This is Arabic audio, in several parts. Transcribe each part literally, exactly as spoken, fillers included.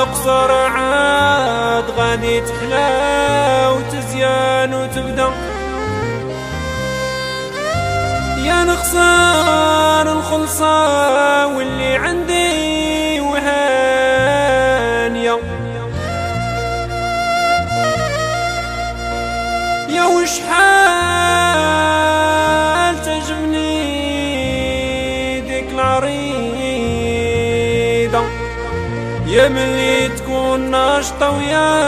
الأقصر عاد غادي تحلى وتزيان وتبدا. يا نخسر الخلصة واللي عندي وهانية، يا وشحال تعجبني ديك العريضة، يا ملي تكون ناشطة ويا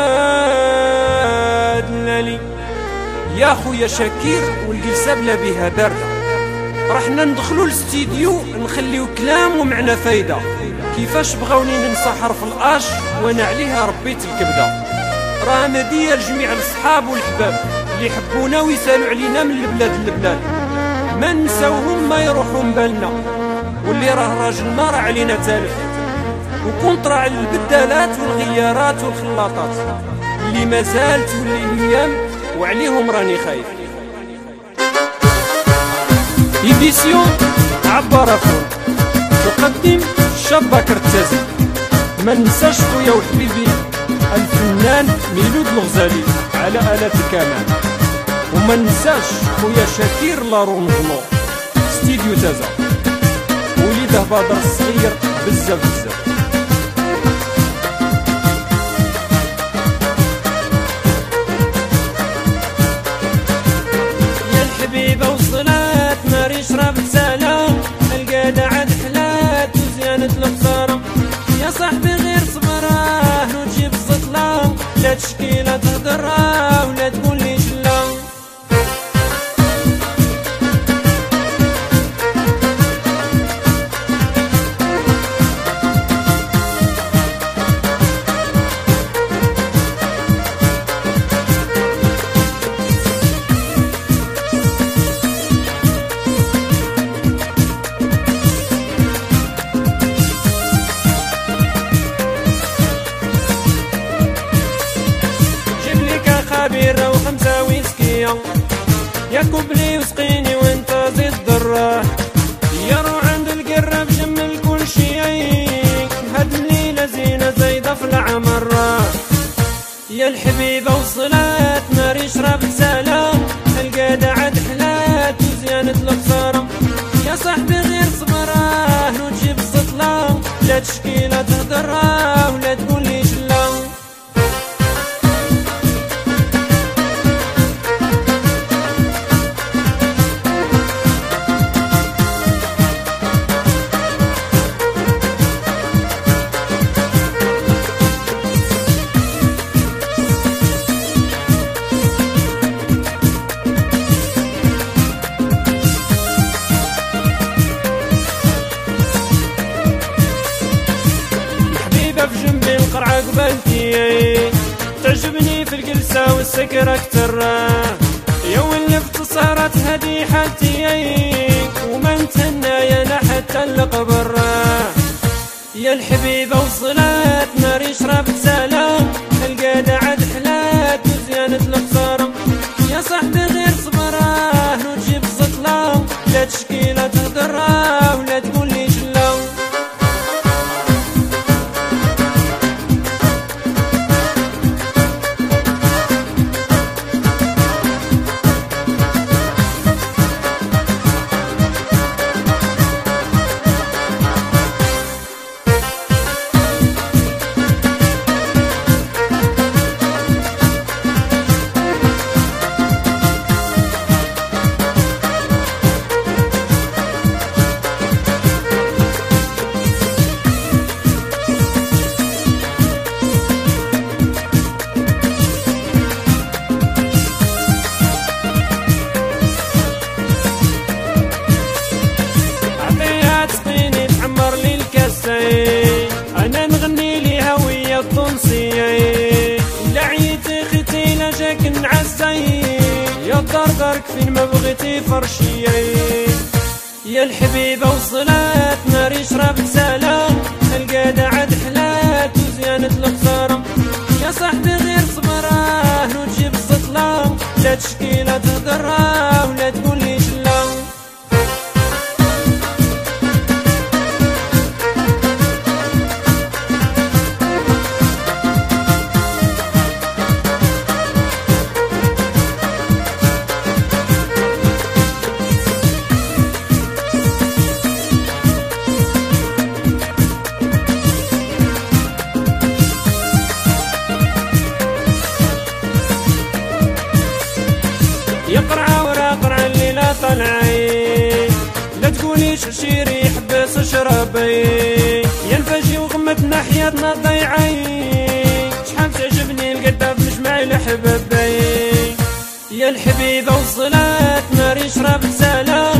دلالي. يا خويا شاكير والجلسة بلا بها باردة، رحنا ندخلو الاستديو نخليو كلام ومعنا فايدة. كيفاش بغاوني ننسى حرف الاش وانا عليها ربيت الكبدة. راه هدية لجميع الصحاب والحباب اللي يحبونا ويسالوا علينا من البلاد للبلاد، ما نساوهم ما يروحوا من بالنا، واللي راه راجلنا راه علينا تالف، وكونطرا على البدالات والغيارات والخلاطات اللي مازال تولي الايام وعليهم راني خايف. إديسيون عبارة فون تقدم الشاب بكر التازي. ما ننساش خويا وحبيبي الفنان ميلود الغزالي على آلات الكمان، وما ننساش خويا شاكير لارونجمون ستيديو تازا، وليده بدر الصغير بزاف بزاف. يا الحبيبة وصلات ناري شربت سلام، القادة عاد حلات وزيانة الخسارة. يا صاحبي غير صبراه وتجيب السطلة، لا تشكي لا تهدرها ولا تقول لي جلا. بيرة وخمسة ويسكية، يا كوبلي وسقيني وانت زيد ضراح. يا روح عند القرة بجمل كل شي، هاد الليلة زينة زايدة في العمر. يا الحبيبة وصلات ناري شربت سلام، القادة عاد حلات وزيانة الخسارة. يا صاحبي غير صبراه وتجيب السطلة، لا تشكي لا تهدرها ولا تقول لي جلا. في جنبي القرعة قبلتي، تعجبني في الجلسة والسكر أكتر. يا ولفت صارت هدي حالتي، وما نتهنى يا أنا حتى القبر. يا الحبيبة وصلات ناري شربت سلام، القادة عاد حلات وزيانة الخسارة. يا صاحبي غير صبراه وتجيب السطلة، لا تشكي لا تهدرها ولا تقول لي جلا. أنا نغني ليها ويا الطنسية، لعيت اختي لا جاك نعزي، يا دار دارك فين ما بغيتي فرشية. يا الحبيبة وصلات ناري شربت سلام، القادة عاد حلات وزيانة الخسارة. يا صاحبي غير صبراه وتجيب السطلة، لا تشكي لا تهدرها ولا تقول لي جلا. طلعي لا تقوليش عشيري حبس اشربي يا الفاشي وغمتنا حياتنا ضيعي شحال تعجبني القداب مش معي لحبابي يا الحبيبة والصلاة ناري شرب سلام